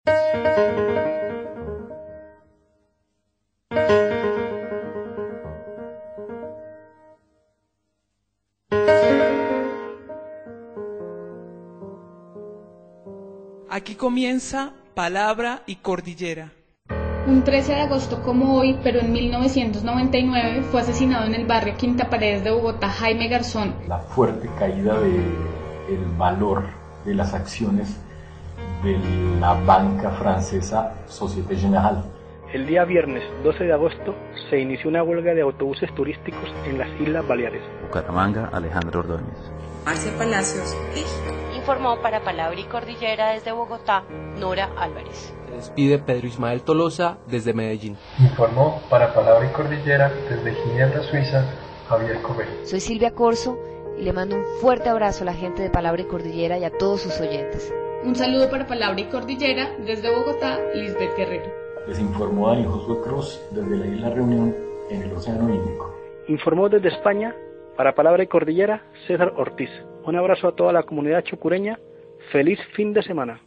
Aquí comienza Palabra y Cordillera. Un 13 de agosto como hoy, pero en 1999, fue asesinado en el barrio Quinta Paredes de Bogotá Jaime Garzón. La fuerte caída del valor de las acciones de la banca francesa Société Générale. El día viernes 12 de agosto se inició una huelga de autobuses turísticos en las Islas Baleares. Bucaramanga, Alejandro Ordóñez. Marcia Palacios, informó para Palabra y Cordillera desde Bogotá, Nora Álvarez. Se despide Pedro Ismael Tolosa desde Medellín. Informó para Palabra y Cordillera desde Ginebra, Suiza, Javier Correa. Soy Silvia Corso y le mando un fuerte abrazo a la gente de Palabra y Cordillera y a todos sus oyentes. Un saludo para Palabra y Cordillera desde Bogotá, Lisbeth Guerrero. Les informó Daniel Josué Cruz desde la isla Reunión en el Océano Índico. Informó desde España para Palabra y Cordillera César Ortiz. Un abrazo a toda la comunidad chucureña. Feliz fin de semana.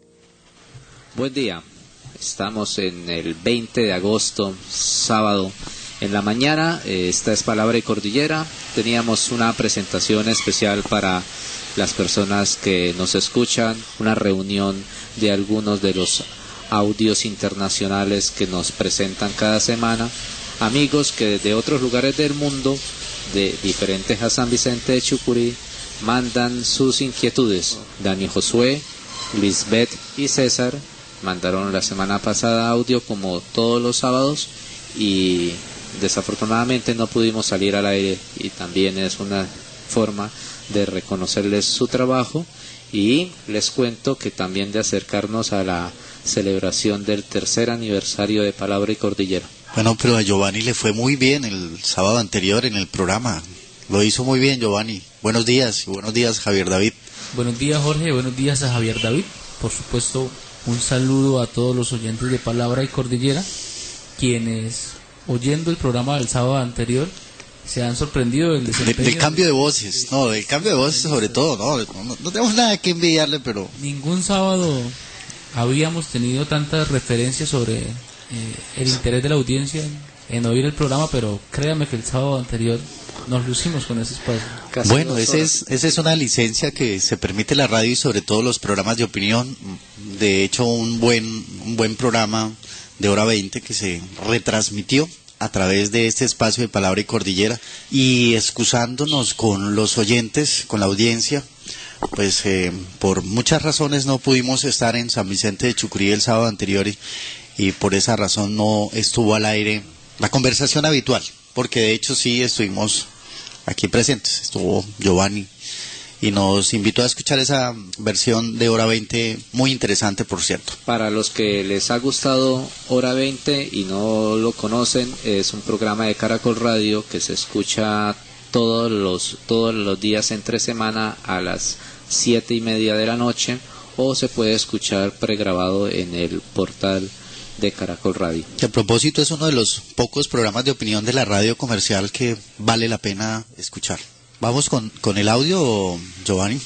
Buen día. Estamos en el 20 de agosto, sábado. En la mañana, esta es Palabra y Cordillera. Teníamos una presentación especial para las personas que nos escuchan, una reunión de algunos de los audios internacionales que nos presentan cada semana, amigos que desde otros lugares del mundo, de diferentes a San Vicente de Chucurí, mandan sus inquietudes. Dani Josué, Lisbeth y César mandaron la semana pasada audio como todos los sábados y desafortunadamente no pudimos salir al aire, y también es una forma de reconocerles su trabajo, y les cuento que también de acercarnos a la celebración del tercer aniversario de Palabra y Cordillera. Bueno, pero a Giovanni le fue muy bien el sábado anterior en el programa. Lo hizo muy bien, Giovanni. Buenos días, y buenos días, Javier David. Buenos días, Jorge, buenos días a Javier David. Por supuesto, un saludo a todos los oyentes de Palabra y Cordillera, quienes, oyendo el programa del sábado anterior, se han sorprendido del desempeño. Del cambio de voces, del cambio de voces sobre todo, no tenemos nada que envidiarle, pero... Ningún sábado habíamos tenido tantas referencias sobre el interés de la audiencia en oír el programa, pero créame que el sábado anterior nos lucimos con ese espacio. Bueno, esa es una licencia que se permite la radio y sobre todo los programas de opinión. De hecho, un buen programa de hora 20 que se retransmitió a través de este espacio de Palabra y Cordillera, y excusándonos con los oyentes, con la audiencia, pues por muchas razones no pudimos estar en San Vicente de Chucurí el sábado anterior, y por esa razón no estuvo al aire la conversación habitual, porque de hecho sí estuvimos aquí presentes, estuvo Giovanni y nos invitó a escuchar esa versión de Hora 20, muy interesante, por cierto. Para los que les ha gustado Hora 20 y no lo conocen, es un programa de Caracol Radio que se escucha todos los días entre semana a las 7:30 de la noche, o se puede escuchar pregrabado en el portal de Caracol Radio. Que a propósito es uno de los pocos programas de opinión de la radio comercial que vale la pena escuchar. Vamos con el audio, Giovanni.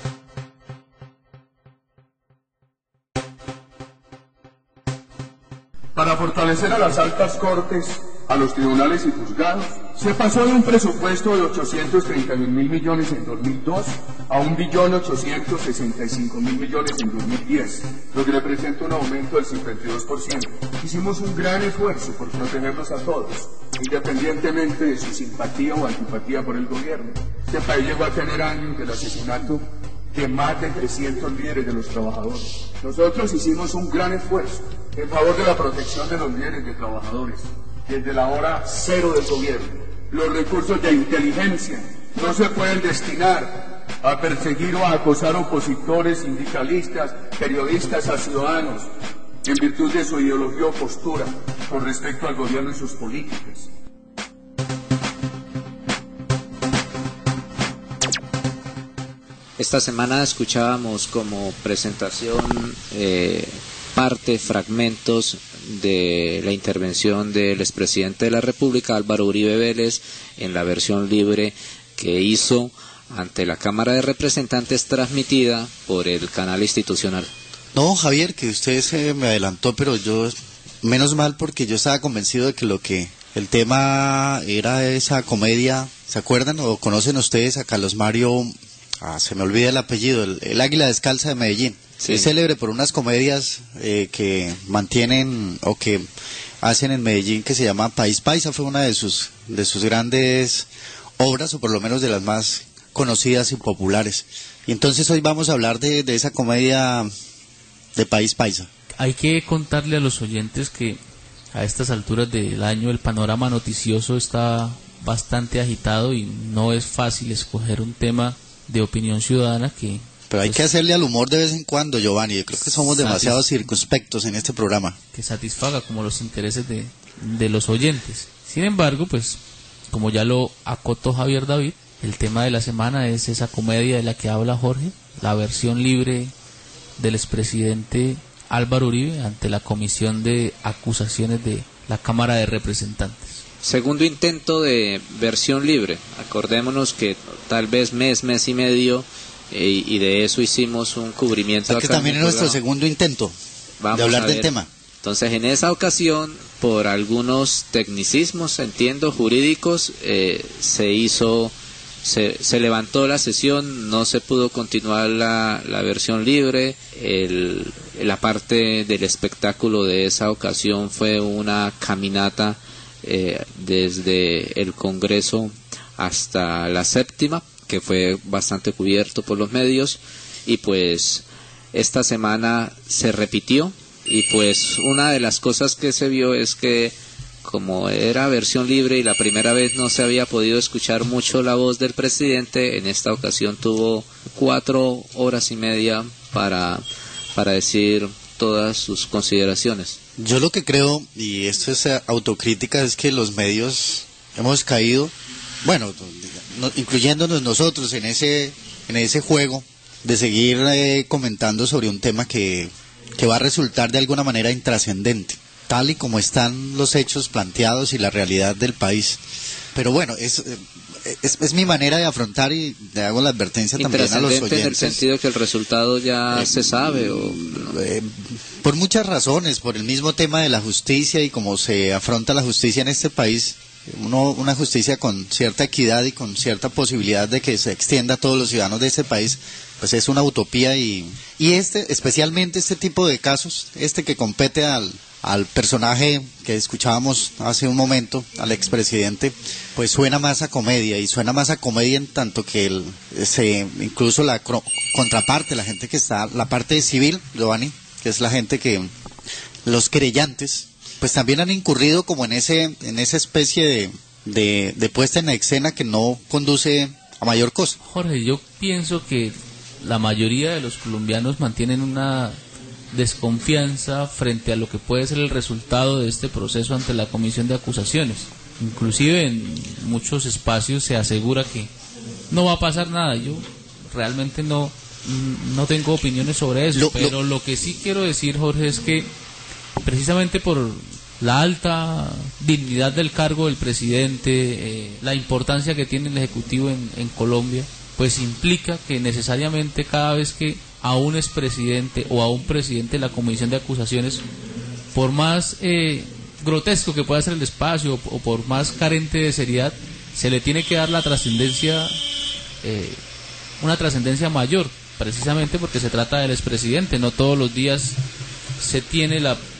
Para fortalecer a las altas cortes, a los tribunales y juzgados, se pasó de un presupuesto de 831.000 millones en 2002 a 1.865.000 millones en 2010, lo que representa un aumento del 52%. Hicimos un gran esfuerzo por protegerlos a todos, independientemente de su simpatía o antipatía por el gobierno. Este país llegó a tener años del asesinato de más de 300 líderes de los trabajadores. Nosotros hicimos un gran esfuerzo en favor de la protección de los líderes de trabajadores. Desde la hora cero del gobierno, los recursos de inteligencia no se pueden destinar a perseguir o a acosar opositores, sindicalistas, periodistas, a ciudadanos, en virtud de su ideología o postura con respecto al gobierno y sus políticas. Esta semana escuchábamos como presentación fragmentos de la intervención del expresidente de la República, Álvaro Uribe Vélez, en la versión libre que hizo ante la Cámara de Representantes, transmitida por el canal institucional. No, Javier, que usted se me adelantó, pero yo, menos mal, porque yo estaba convencido de que el tema era esa comedia, ¿se acuerdan o conocen ustedes a Carlos Mario? Se me olvida el apellido, el Águila Descalza de Medellín. Sí. Es célebre por unas comedias que mantienen o que hacen en Medellín, que se llama País Paisa. Fue una de sus grandes obras, o por lo menos de las más conocidas y populares. Y entonces hoy vamos a hablar de esa comedia de País Paisa. Hay que contarle a los oyentes que a estas alturas del año el panorama noticioso está bastante agitado y no es fácil escoger un tema de opinión ciudadana que... Pero hay que hacerle al humor de vez en cuando, Giovanni. Yo creo que somos demasiado circunspectos en este programa. Que satisfaga como los intereses de los oyentes. Sin embargo, pues, como ya lo acotó Javier David, el tema de la semana es esa comedia de la que habla Jorge, la versión libre del expresidente Álvaro Uribe ante la Comisión de Acusaciones de la Cámara de Representantes. Segundo intento de versión libre. Acordémonos que tal vez mes y medio, y de eso hicimos un cubrimiento. Que también es nuestro segundo intento de hablar del tema. Entonces, en esa ocasión, por algunos tecnicismos, entiendo, jurídicos, se levantó la sesión, no se pudo continuar la versión libre. La parte del espectáculo de esa ocasión fue una caminata desde el Congreso hasta la Séptima, que fue bastante cubierto por los medios, y pues esta semana se repitió, y pues una de las cosas que se vio es que como era versión libre y la primera vez no se había podido escuchar mucho la voz del presidente, en esta ocasión tuvo 4 horas y media para decir todas sus consideraciones. Yo lo que creo, y esto es autocrítica, es que los medios hemos caído, bueno, incluyéndonos nosotros en ese juego de seguir comentando sobre un tema que va a resultar de alguna manera intrascendente, tal y como están los hechos planteados y la realidad del país. Pero bueno, es mi manera de afrontar, y le hago la advertencia también a los oyentes. En el sentido que el resultado ya se sabe. Por muchas razones, por el mismo tema de la justicia y cómo se afronta la justicia en este país. Una justicia con cierta equidad y con cierta posibilidad de que se extienda a todos los ciudadanos de este país, pues es una utopía, y especialmente este tipo de casos, que compete al personaje que escuchábamos hace un momento, al expresidente, pues suena más a comedia, y suena más a comedia en tanto que incluso la contraparte, la gente que está, la parte civil, Giovanni, que es la gente que, los querellantes, pues también han incurrido como en esa especie de puesta en escena que no conduce a mayor cosa. Jorge, yo pienso que la mayoría de los colombianos mantienen una desconfianza frente a lo que puede ser el resultado de este proceso ante la Comisión de Acusaciones. Inclusive en muchos espacios se asegura que no va a pasar nada. Yo realmente no tengo opiniones sobre eso, pero lo que sí quiero decir, Jorge, es que precisamente por la alta dignidad del cargo del presidente, la importancia que tiene el Ejecutivo en Colombia, pues implica que necesariamente cada vez que a un expresidente o a un presidente de la Comisión de Acusaciones, por más grotesco que pueda ser el espacio o por más carente de seriedad, se le tiene que dar la trascendencia, una trascendencia mayor, precisamente porque se trata del expresidente. No todos los días se tiene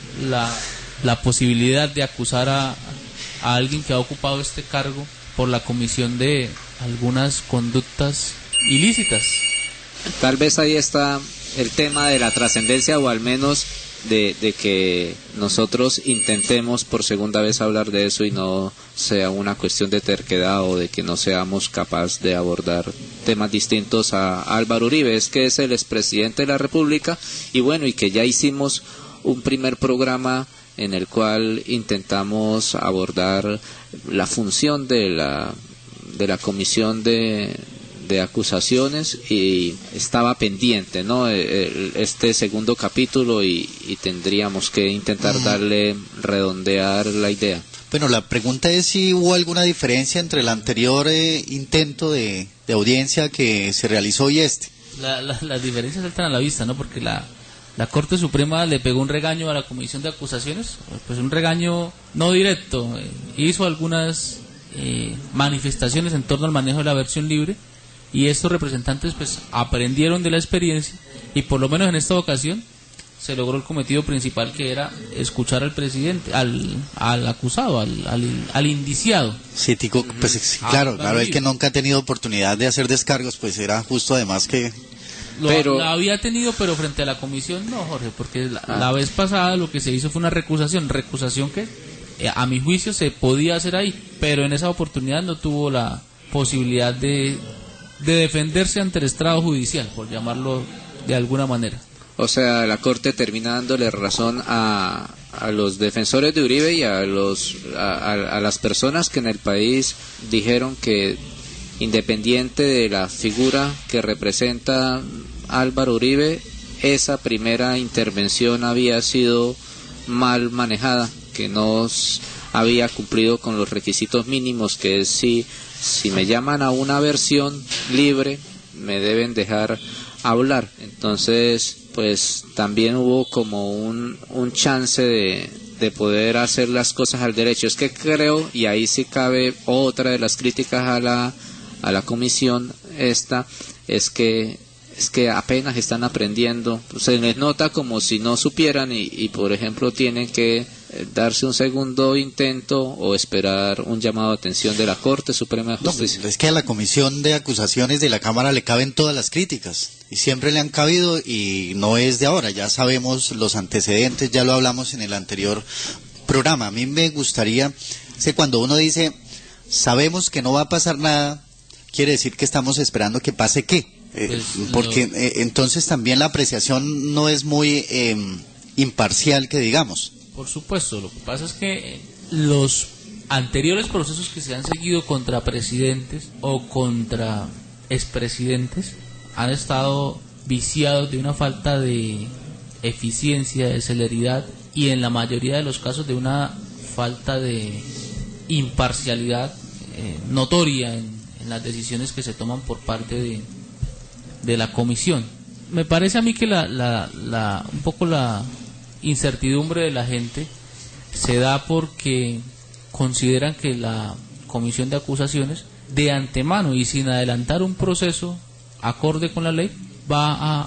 la posibilidad de acusar a alguien que ha ocupado este cargo por la comisión de algunas conductas ilícitas. Tal vez ahí está el tema de la trascendencia, o al menos de que nosotros intentemos por segunda vez hablar de eso y no sea una cuestión de terquedad o de que no seamos capaces de abordar temas distintos a Álvaro Uribe. Es que es el expresidente de la República, y bueno, y que ya hicimos un primer programa en el cual intentamos abordar la función de la Comisión de Acusaciones, y estaba pendiente, ¿no?, este segundo capítulo, y tendríamos que intentar redondear la idea. Bueno, la pregunta es si hubo alguna diferencia entre el anterior intento de audiencia que se realizó y este. Las diferencias saltan a la vista, ¿no?, porque la la Corte Suprema le pegó un regaño a la Comisión de Acusaciones, pues un regaño no directo, hizo algunas manifestaciones en torno al manejo de la versión libre, y estos representantes pues aprendieron de la experiencia, y por lo menos en esta ocasión se logró el cometido principal, que era escuchar al presidente, al acusado, al indiciado. Sí, Tico, pues sí, claro, el que nunca ha tenido oportunidad de hacer descargos, pues era justo además que... La había tenido, pero frente a la comisión no, Jorge, porque la vez pasada lo que se hizo fue una recusación que a mi juicio se podía hacer ahí, pero en esa oportunidad no tuvo la posibilidad de defenderse ante el estrado judicial, por llamarlo de alguna manera. O sea, la Corte termina dándole razón a los defensores de Uribe y a las personas que en el país dijeron que, independiente de la figura que representa Álvaro Uribe, esa primera intervención había sido mal manejada, que no había cumplido con los requisitos mínimos, que es si me llaman a una versión libre, me deben dejar hablar. Entonces, pues también hubo como un chance de poder hacer las cosas al derecho. Es que creo, y ahí sí cabe otra de las críticas a la comisión esta, es que apenas están aprendiendo, se les nota como si no supieran y por ejemplo tienen que darse un segundo intento o esperar un llamado de atención de la Corte Suprema de Justicia. No, es que a la Comisión de Acusaciones de la Cámara le caben todas las críticas y siempre le han cabido, y no es de ahora, ya sabemos los antecedentes, ya lo hablamos en el anterior programa. A mí me gustaría, cuando uno dice sabemos que no va a pasar nada, quiere decir que estamos esperando que pase qué. Porque entonces también la apreciación no es muy imparcial, que digamos. Por supuesto, lo que pasa es que los anteriores procesos que se han seguido contra presidentes o contra expresidentes han estado viciados de una falta de eficiencia, de celeridad, y en la mayoría de los casos de una falta de imparcialidad notoria en las decisiones que se toman por parte de la comisión. Me parece a mí que un poco la incertidumbre de la gente se da porque consideran que la comisión de acusaciones de antemano y sin adelantar un proceso acorde con la ley va a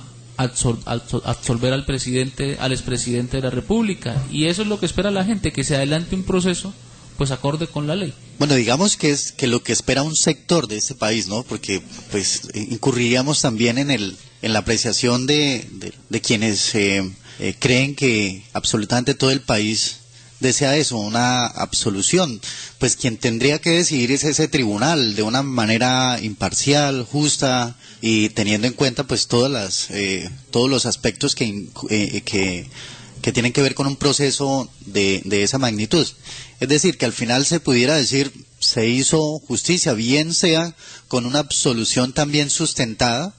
absolver al expresidente de la República, y eso es lo que espera la gente, que se adelante un proceso pues acorde con la ley. Bueno, digamos que es que lo que espera un sector de este país, ¿no? Porque pues incurriríamos también en la apreciación de quienes creen que absolutamente todo el país desea eso, una absolución. Pues quien tendría que decidir es ese tribunal de una manera imparcial, justa, y teniendo en cuenta pues todos los aspectos que tienen que ver con un proceso de esa magnitud. Es decir, que al final se pudiera decir, se hizo justicia, bien sea con una absolución también sustentada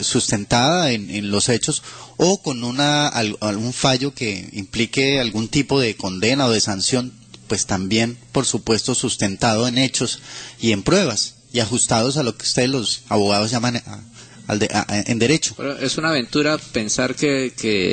en los hechos, o con algún fallo que implique algún tipo de condena o de sanción, pues también, por supuesto, sustentado en hechos y en pruebas, y ajustados a lo que ustedes los abogados llaman en derecho. Pero es una aventura pensar que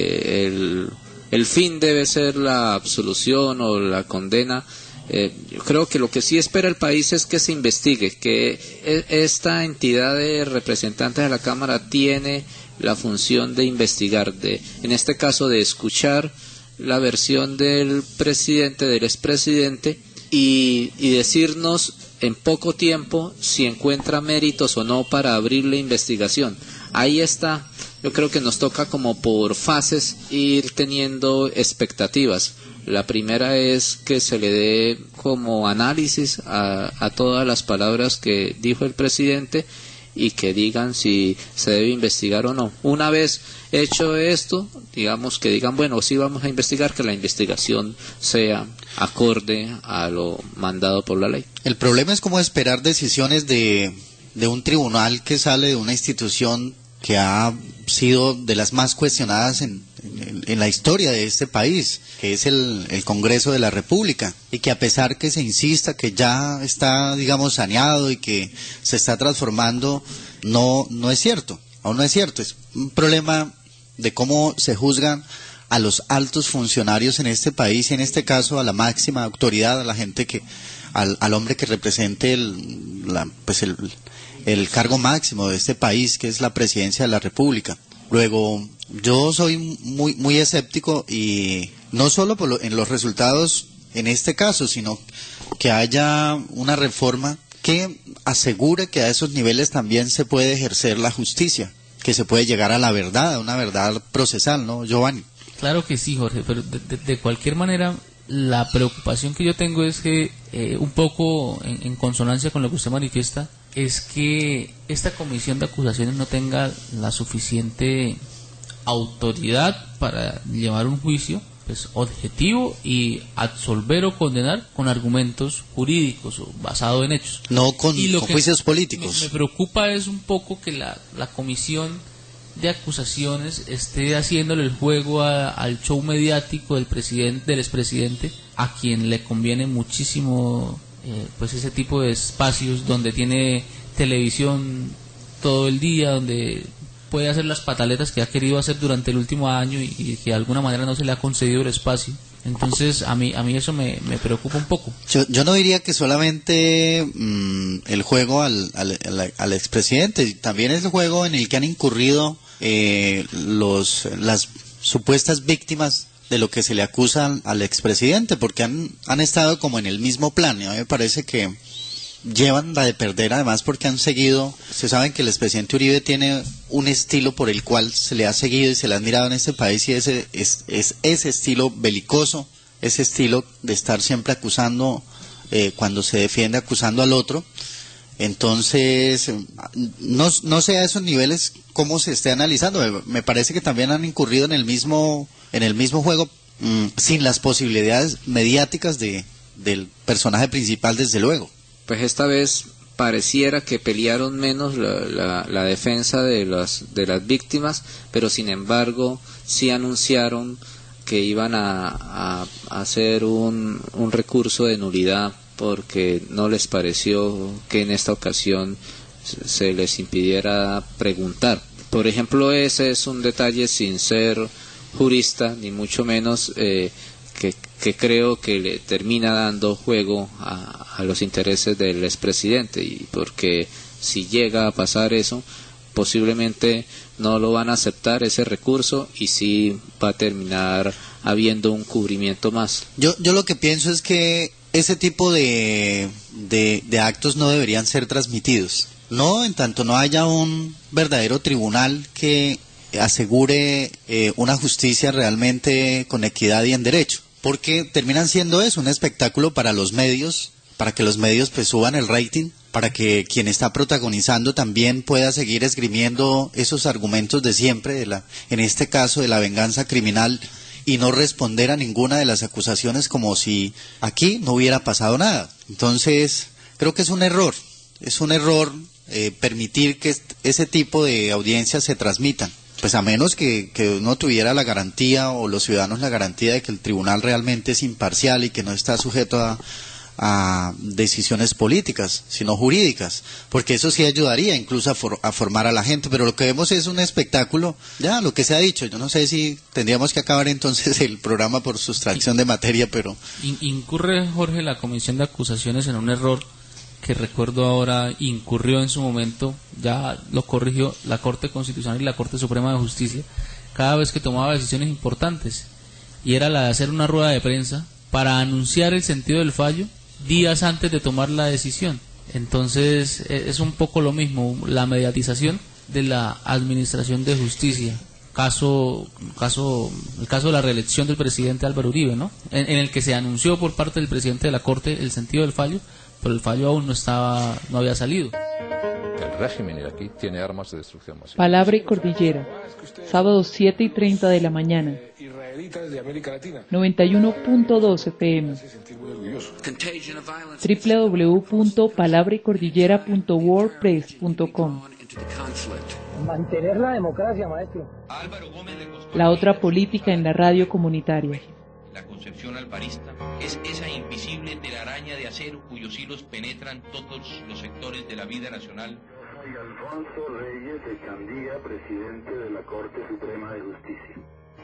el fin debe ser la absolución o la condena. Yo creo que lo que sí espera el país es que se investigue, que esta entidad de representantes de la Cámara tiene la función de investigar, en este caso de escuchar la versión del presidente, del expresidente, y decirnos en poco tiempo si encuentra méritos o no para abrir la investigación. Ahí está. Yo creo que nos toca como por fases ir teniendo expectativas. La primera es que se le dé como análisis a todas las palabras que dijo el presidente y que digan si se debe investigar o no. Una vez hecho esto, digamos que digan, bueno, sí vamos a investigar, que la investigación sea acorde a lo mandado por la ley. El problema es como esperar decisiones de un tribunal que sale de una institución que ha sido de las más cuestionadas en la historia de este país, que es el Congreso de la República, y que a pesar que se insista que ya está, digamos, saneado y que se está transformando, no es cierto, aún no es cierto. Es un problema de cómo se juzgan a los altos funcionarios en este país y en este caso a la máxima autoridad, a la gente que, al hombre que represente el cargo máximo de este país, que es la presidencia de la República. Luego, yo soy muy escéptico y no solo en los resultados en este caso, sino que haya una reforma que asegure que a esos niveles también se puede ejercer la justicia, que se puede llegar a la verdad, a una verdad procesal, ¿no, Giovanni? Claro que sí, Jorge, pero de cualquier manera, la preocupación que yo tengo es que, un poco en consonancia con lo que usted manifiesta, es que esta comisión de acusaciones no tenga la suficiente autoridad para llevar un juicio pues objetivo y absolver o condenar con argumentos jurídicos o basado en hechos. No con juicios políticos. Me preocupa es un poco que la comisión de acusaciones esté haciéndole el juego al show mediático del expresidente, a quien le conviene muchísimo pues ese tipo de espacios donde tiene televisión todo el día, donde puede hacer las pataletas que ha querido hacer durante el último año y que de alguna manera no se le ha concedido el espacio. Entonces a mí eso me preocupa un poco. Yo no diría que solamente el juego al expresidente, también es el juego en el que han incurrido las supuestas víctimas de lo que se le acusa al expresidente, porque han estado como en el mismo plan, y a mí me parece que llevan la de perder, además porque han seguido, se saben que el expresidente Uribe tiene un estilo por el cual se le ha seguido y se le ha admirado en este país, y ese es ese estilo belicoso, ese estilo de estar siempre acusando, cuando se defiende acusando al otro. Entonces, no sé a esos niveles cómo se esté analizando. Me parece que también han incurrido en el mismo juego, sin las posibilidades mediáticas del personaje principal, desde luego. Pues esta vez pareciera que pelearon menos la defensa de las víctimas, pero sin embargo sí anunciaron que iban a hacer un recurso de nulidad, porque no les pareció que en esta ocasión se les impidiera preguntar. Por ejemplo, ese es un detalle, sin ser jurista, ni mucho menos, que creo que le termina dando juego a los intereses del expresidente, y porque si llega a pasar eso, posiblemente no lo van a aceptar ese recurso y sí va a terminar habiendo un cubrimiento más. Yo lo que pienso es que ese tipo de actos no deberían ser transmitidos, no en tanto no haya un verdadero tribunal que asegure una justicia realmente con equidad y en derecho, porque terminan siendo eso, un espectáculo para los medios, para que los medios pues suban el rating, para que quien está protagonizando también pueda seguir esgrimiendo esos argumentos de siempre, en este caso de la venganza criminal, y no responder a ninguna de las acusaciones como si aquí no hubiera pasado nada. Entonces, creo que es un error permitir que ese tipo de audiencias se transmitan, pues a menos que uno tuviera la garantía, o los ciudadanos la garantía, de que el tribunal realmente es imparcial y que no está sujeto a decisiones políticas, sino jurídicas, porque eso sí ayudaría incluso a formar a la gente. Pero lo que vemos es un espectáculo, ya lo que se ha dicho. Yo no sé si tendríamos que acabar entonces el programa por sustracción de materia, pero incurre, Jorge, la comisión de acusaciones en un error que recuerdo ahora incurrió en su momento, ya lo corrigió la Corte Constitucional y la Corte Suprema de Justicia cada vez que tomaba decisiones importantes, y era la de hacer una rueda de prensa para anunciar el sentido del fallo días antes de tomar la decisión. Entonces es un poco lo mismo, la mediatización de la administración de justicia. El caso de la reelección del presidente Álvaro Uribe, ¿no? En el que se anunció por parte del presidente de la Corte el sentido del fallo, pero el fallo aún no había salido. El régimen iraquí tiene armas de destrucción masiva. Palabra y Cordillera, sábado 7:30 de la mañana. 91.2 FM. www.palabraycordillera.wordpress.com. Mantener la democracia, maestro. La otra política en la radio comunitaria. La concepción alvarista es esa invisible telaraña de acero cuyos hilos penetran todos los sectores de la vida nacional Soy Alfonso Reyes Echandía, presidente de la Corte Suprema de Justicia.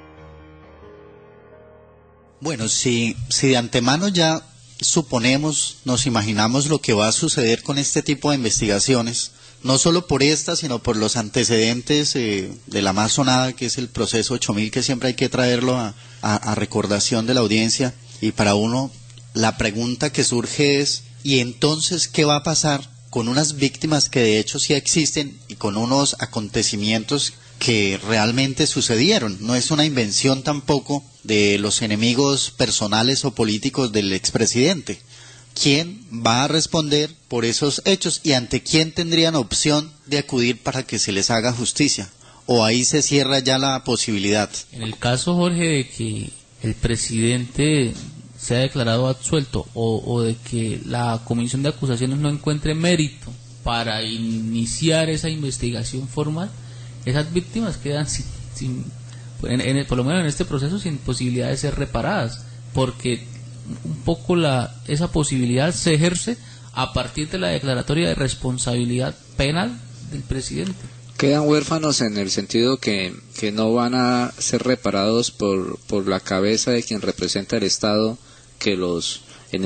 Bueno, si de antemano ya suponemos, nos imaginamos lo que va a suceder con este tipo de investigaciones, no solo por esta, sino por los antecedentes de la más sonada, que es el proceso 8000, que siempre hay que traerlo a recordación de la audiencia, y para uno la pregunta que surge es, ¿y entonces qué va a pasar con unas víctimas que de hecho sí existen y con unos acontecimientos que realmente sucedieron? No es una invención tampoco de los enemigos personales o políticos del expresidente. ¿Quién va a responder por esos hechos y ante quién tendrían opción de acudir para que se les haga justicia? ¿O ahí se cierra ya la posibilidad? En el caso, Jorge, de que el presidente sea declarado absuelto o de que la comisión de acusaciones no encuentre mérito para iniciar esa investigación formal, esas víctimas quedan por lo menos en este proceso sin posibilidad de ser reparadas, porque un poco esa posibilidad se ejerce a partir de la declaratoria de responsabilidad penal del presidente. Quedan huérfanos en el sentido que no van a ser reparados por la cabeza de quien representa el Estado que los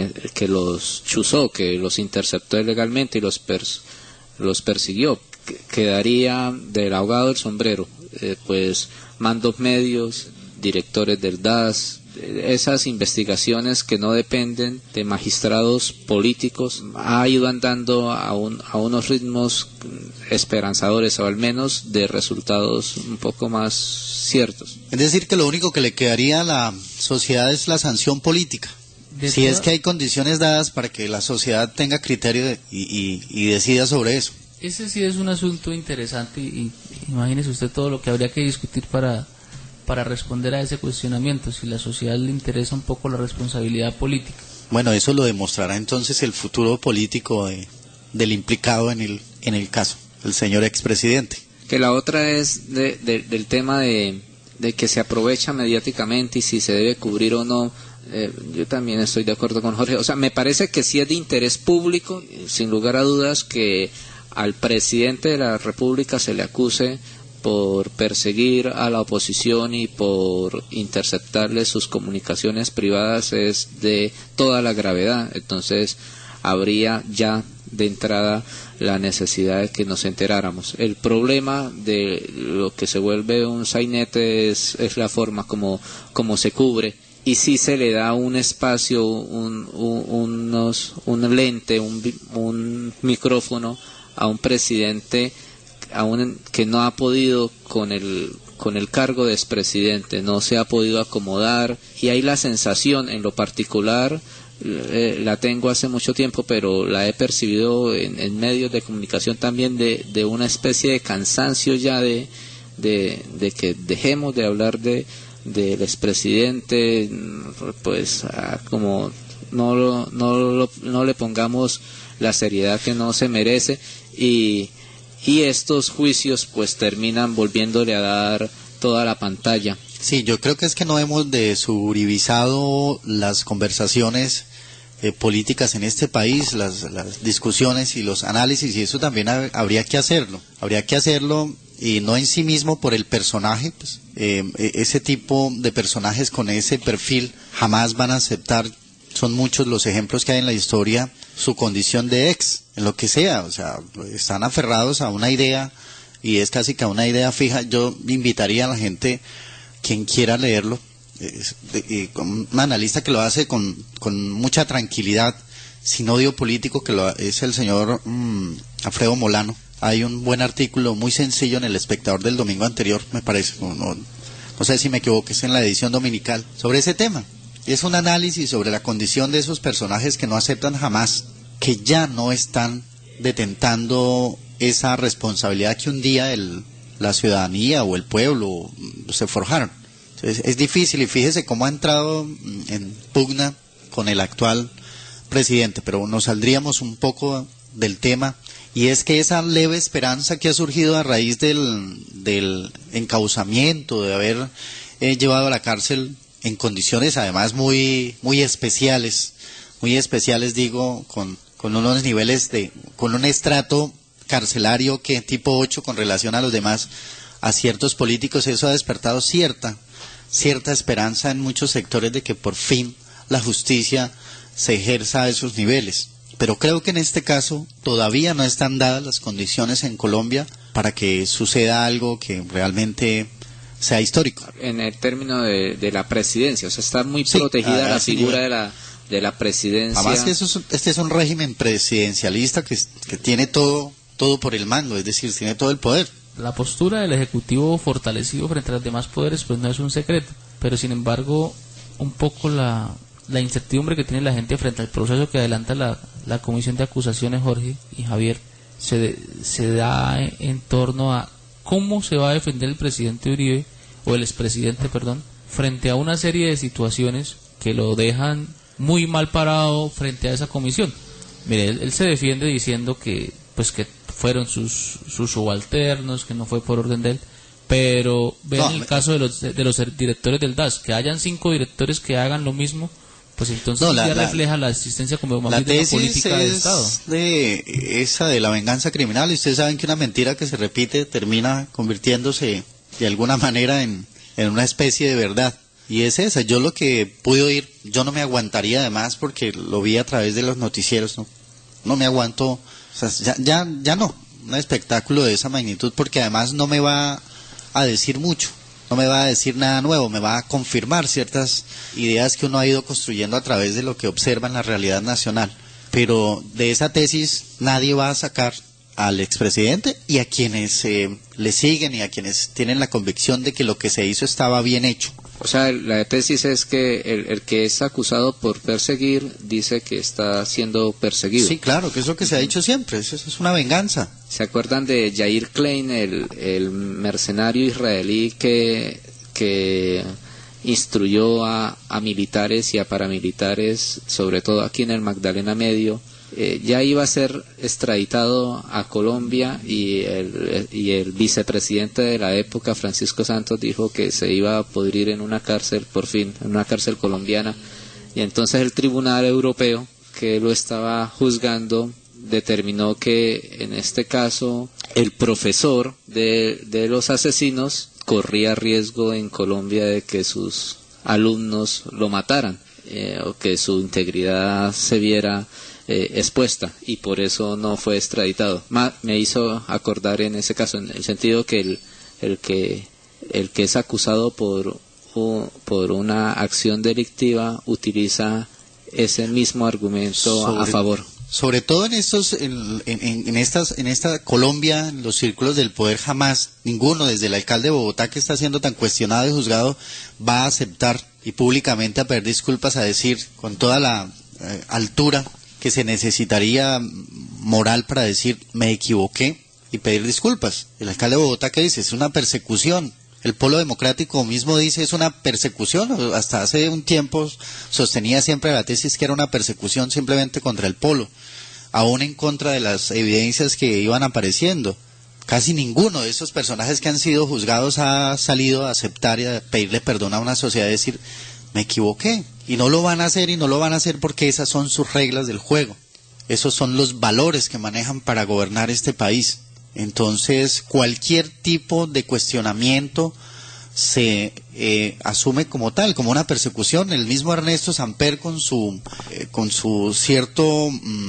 chuzó, que los interceptó ilegalmente y los persiguió. Quedaría del ahogado del sombrero, pues mandos medios, directores del DAS, esas investigaciones que no dependen de magistrados políticos, ha ido andando a unos ritmos esperanzadores, o al menos de resultados un poco más ciertos. Es decir, que lo único que le quedaría a la sociedad es la sanción política. Si es que hay condiciones dadas para que la sociedad tenga criterio y decida sobre eso. Ese sí es un asunto interesante y imagínese usted todo lo que habría que discutir para responder a ese cuestionamiento, si la sociedad le interesa un poco la responsabilidad política. Bueno, eso lo demostrará entonces el futuro político del implicado en el caso, el señor expresidente. Que la otra es del tema de que se aprovecha mediáticamente y si se debe cubrir o no. Yo también estoy de acuerdo con Jorge, o sea, me parece que sí es de interés público, sin lugar a dudas, que al presidente de la República se le acuse por perseguir a la oposición y por interceptarle sus comunicaciones privadas, es de toda la gravedad. Entonces habría ya de entrada la necesidad de que nos enteráramos. El problema de lo que se vuelve un sainete es la forma como se cubre, y si se le da un espacio, un lente, un micrófono a un presidente que no ha podido con el cargo de expresidente, no se ha podido acomodar, y hay la sensación, en lo particular, la tengo hace mucho tiempo, pero la he percibido en medios de comunicación también, de una especie de cansancio ya de que dejemos de hablar del expresidente, pues como no le pongamos la seriedad que no se merece, y estos juicios pues terminan volviéndole a dar toda la pantalla. Sí, yo creo que es que no hemos desuribizado las conversaciones políticas en este país, las discusiones y los análisis, y eso también habría que hacerlo y no en sí mismo por el personaje, pues, ese tipo de personajes con ese perfil jamás van a aceptar, son muchos los ejemplos que hay en la historia, su condición de ex, en lo que sea, o sea, están aferrados a una idea y es casi que a una idea fija. Yo invitaría a la gente, quien quiera leerlo, un analista que lo hace con mucha tranquilidad, sin odio político, es el señor Alfredo Molano. Hay un buen artículo muy sencillo en El Espectador del domingo anterior, me parece, no sé si me equivoco, es en la edición dominical, sobre ese tema. Y es un análisis sobre la condición de esos personajes que no aceptan jamás, que ya no están detentando esa responsabilidad que un día la ciudadanía o el pueblo se forjaron. Entonces, es difícil, y fíjese cómo ha entrado en pugna con el actual presidente, pero nos saldríamos un poco del tema, y es que esa leve esperanza que ha surgido a raíz del encauzamiento, de haber llevado a la cárcel en condiciones además muy especiales digo, con unos niveles con un estrato carcelario que tipo 8 con relación a los demás, a ciertos políticos, eso ha despertado cierta esperanza en muchos sectores de que por fin la justicia se ejerza a esos niveles. Pero creo que en este caso todavía no están dadas las condiciones en Colombia para que suceda algo que realmente sea histórico. En el término de la presidencia, o sea, está muy protegida la figura de la presidencia. Además que este es un régimen presidencialista que tiene todo por el mando, es decir, tiene todo el poder. La postura del Ejecutivo fortalecido frente a los demás poderes pues no es un secreto, pero sin embargo un poco la incertidumbre que tiene la gente frente al proceso que adelanta la Comisión de Acusaciones, Jorge y Javier, se da en torno a cómo se va a defender el presidente Uribe, o el expresidente, perdón, frente a una serie de situaciones que lo dejan muy mal parado frente a esa comisión. Mire, él se defiende diciendo que fueron sus subalternos, que no fue por orden de él, pero vean el caso de los directores del DAS, que hayan 5 directores que hagan lo mismo, pues entonces ya refleja la existencia como más de una política de Estado. Esa de la venganza criminal, y ustedes saben que una mentira que se repite termina convirtiéndose de alguna manera en una especie de verdad. Y es esa, yo lo que pude oír, yo no me aguantaría además porque lo vi a través de los noticieros, no me aguanto, o sea, ya no, un espectáculo de esa magnitud, porque además no me va a decir mucho, no me va a decir nada nuevo, me va a confirmar ciertas ideas que uno ha ido construyendo a través de lo que observa en la realidad nacional. Pero de esa tesis nadie va a sacar al expresidente y a quienes le siguen y a quienes tienen la convicción de que lo que se hizo estaba bien hecho. O sea, la tesis es que el que es acusado por perseguir dice que está siendo perseguido. Sí, claro, que es lo que se ha dicho siempre, eso es una venganza. ¿Se acuerdan de Yair Klein, el mercenario israelí que instruyó a militares y a paramilitares, sobre todo aquí en el Magdalena Medio? Ya iba a ser extraditado a Colombia y el vicepresidente de la época, Francisco Santos, dijo que se iba a pudrir en una cárcel, por fin, en una cárcel colombiana, y entonces el Tribunal Europeo que lo estaba juzgando determinó que en este caso el profesor de los asesinos corría riesgo en Colombia de que sus alumnos lo mataran, o que su integridad se viera expuesta, y por eso no fue extraditado. Me hizo acordar en ese caso, en el sentido que el que es acusado por una acción delictiva utiliza ese mismo argumento a favor. Sobre todo en esta Colombia, en los círculos del poder, jamás ninguno, desde el alcalde de Bogotá, que está siendo tan cuestionado y juzgado, va a aceptar y públicamente a pedir disculpas, a decir con toda la altura que se necesitaría moral para decir me equivoqué y pedir disculpas. El alcalde de Bogotá, ¿qué dice? Es una persecución. El Polo Democrático mismo dice es una persecución. Hasta hace un tiempo sostenía siempre la tesis que era una persecución simplemente contra el Polo, aún en contra de las evidencias que iban apareciendo. Casi ninguno de esos personajes que han sido juzgados ha salido a aceptar y a pedirle perdón a una sociedad y decir me equivoqué. Y no lo van a hacer porque esas son sus reglas del juego. Esos son los valores que manejan para gobernar este país. Entonces, cualquier tipo de cuestionamiento se asume como tal, como una persecución. El mismo Ernesto Samper, con su cierto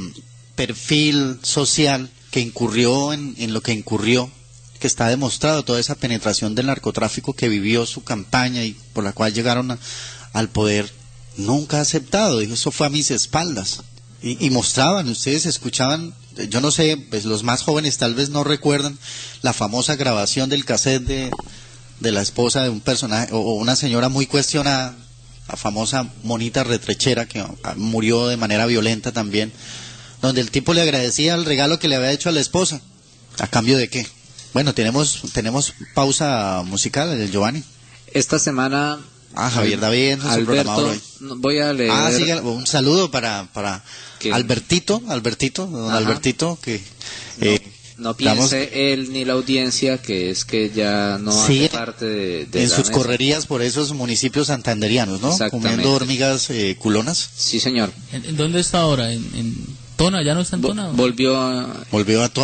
perfil social que incurrió en lo que incurrió, que está demostrado toda esa penetración del narcotráfico que vivió su campaña y por la cual llegaron al poder, nunca ha aceptado. Dijo, eso fue a mis espaldas. Y mostraban, ustedes escuchaban, yo no sé, pues los más jóvenes tal vez no recuerdan la famosa grabación del cassette de la esposa de un personaje o una señora muy cuestionada, la famosa Monita Retrechera, que murió de manera violenta también, donde el tipo le agradecía el regalo que le había hecho a la esposa. ¿A cambio de qué? Bueno, tenemos pausa musical, el Giovanni. Esta semana Javier David en su programador hoy. Voy a leer. Sí, un saludo para Albertito, don Albertito, que no piense él ni la audiencia que ya no hace parte de en sus mesa. Correrías por esos municipios santanderianos, ¿no? Comiendo hormigas culonas. Sí, señor. ¿En dónde está ahora? ¿En Tona? ¿Ya no está en Tona? ¿Volvió a Tona?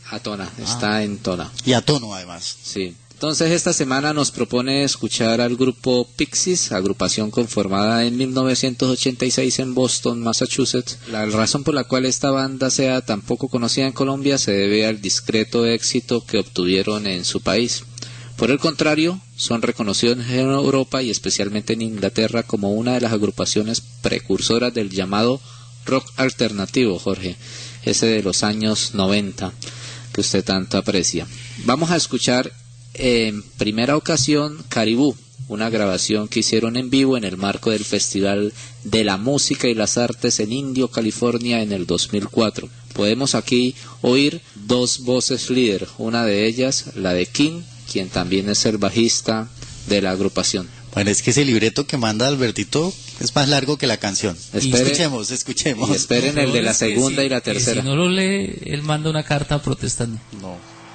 A Tona, está en Tona. Y a tono además. Sí. Entonces esta semana nos propone escuchar al grupo Pixies, agrupación conformada en 1986 en Boston, Massachusetts. La razón por la cual esta banda sea tan poco conocida en Colombia se debe al discreto éxito que obtuvieron en su país. Por el contrario, son reconocidos en Europa y especialmente en Inglaterra como una de las agrupaciones precursoras del llamado rock alternativo, Jorge, ese de los años 90 que usted tanto aprecia. Vamos a escuchar en primera ocasión Caribú, una grabación que hicieron en vivo en el marco del Festival de la Música y las Artes en Indio, California, en el 2004. Podemos aquí oír dos voces líder, una de ellas la de King, quien también es el bajista de la agrupación. Bueno, es que ese libreto que manda Albertito es más largo que la canción. Escuchemos. Y esperen el de la segunda y la tercera. Si no lo lee, él manda una carta protestando. No.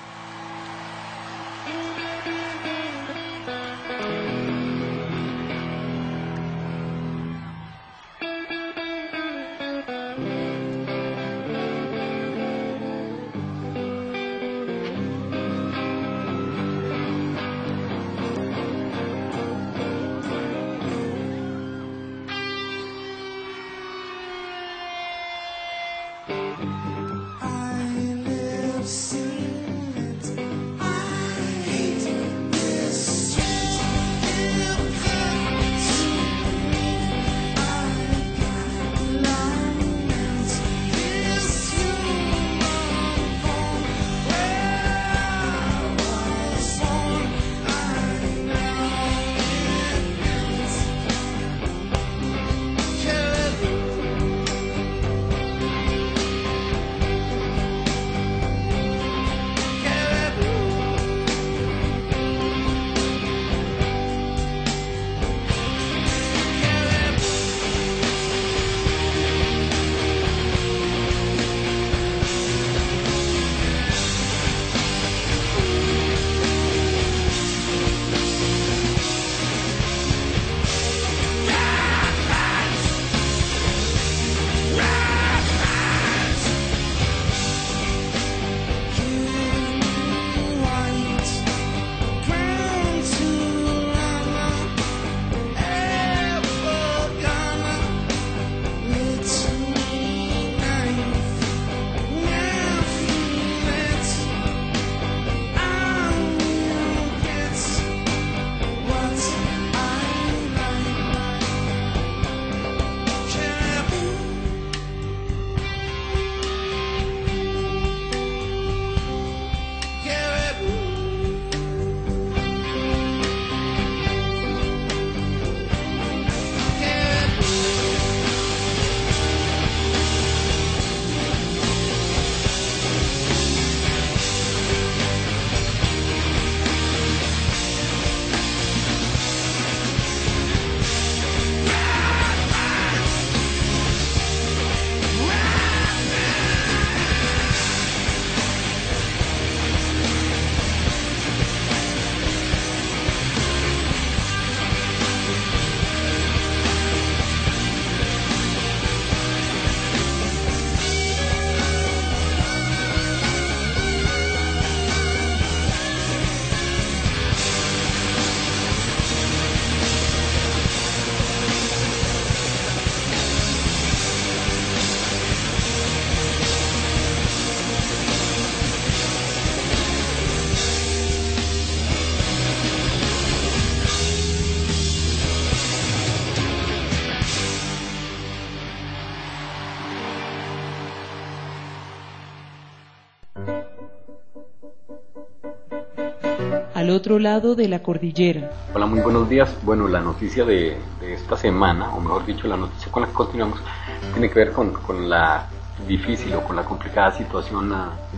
Al otro lado de la cordillera. Hola, muy buenos días. Bueno, la noticia de esta semana, o mejor dicho, la noticia con la que continuamos, tiene que ver con la difícil o con la complicada situación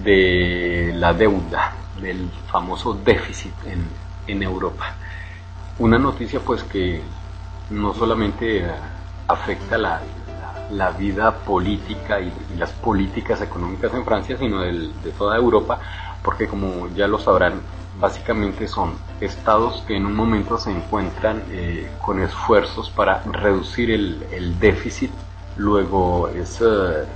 de la deuda, del famoso déficit en Europa. Una noticia pues que no solamente afecta la vida política y las políticas económicas en Francia, sino de toda Europa, porque como ya lo sabrán, básicamente son estados que en un momento se encuentran con esfuerzos para reducir el déficit, luego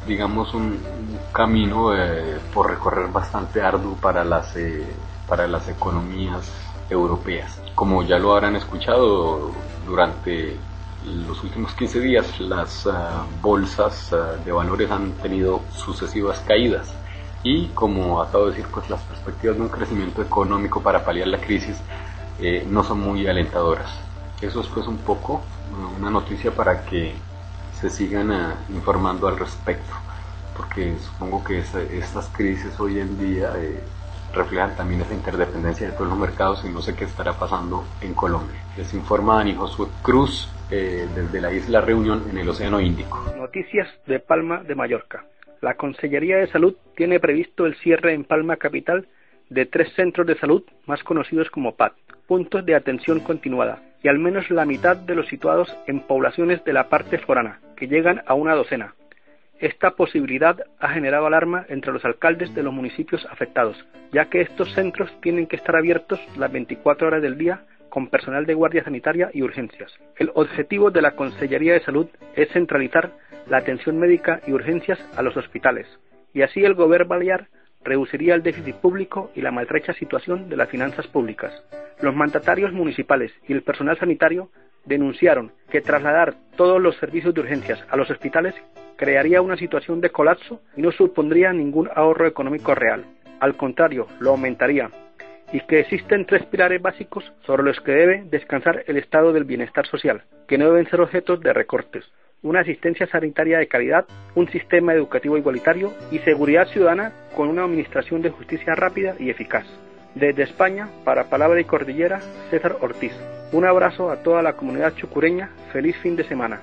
digamos, un camino por recorrer bastante arduo para las economías europeas. Como ya lo habrán escuchado, durante los últimos 15 días las bolsas de valores han tenido sucesivas caídas y, como acabo de decir, pues las perspectivas de un crecimiento económico para paliar la crisis no son muy alentadoras. Eso es pues un poco una noticia para que se sigan informando al respecto, porque supongo que estas crisis hoy en día reflejan también esa interdependencia de todos los mercados y no sé qué estará pasando en Colombia. Les informa Dani Josué Cruz desde la isla Reunión en el Océano Índico. Noticias de Palma de Mallorca. La Consellería de Salud tiene previsto el cierre en Palma Capital de 3 centros de salud más conocidos como PAT, puntos de atención continuada, y al menos la mitad de los situados en poblaciones de la parte forana, que llegan a una docena. Esta posibilidad ha generado alarma entre los alcaldes de los municipios afectados, ya que estos centros tienen que estar abiertos las 24 horas del día con personal de guardia sanitaria y urgencias. El objetivo de la Consellería de Salud es centralizar la atención médica y urgencias a los hospitales, y así el gobierno balear reduciría el déficit público y la maltrecha situación de las finanzas públicas. Los mandatarios municipales y el personal sanitario denunciaron que trasladar todos los servicios de urgencias a los hospitales crearía una situación de colapso y no supondría ningún ahorro económico real. Al contrario, lo aumentaría, y que existen 3 pilares básicos sobre los que debe descansar el estado del bienestar social, que no deben ser objetos de recortes: una asistencia sanitaria de calidad, un sistema educativo igualitario y seguridad ciudadana con una administración de justicia rápida y eficaz. Desde España, para Palabra y Cordillera, César Ortiz. Un abrazo a toda la comunidad chucureña. Feliz fin de semana.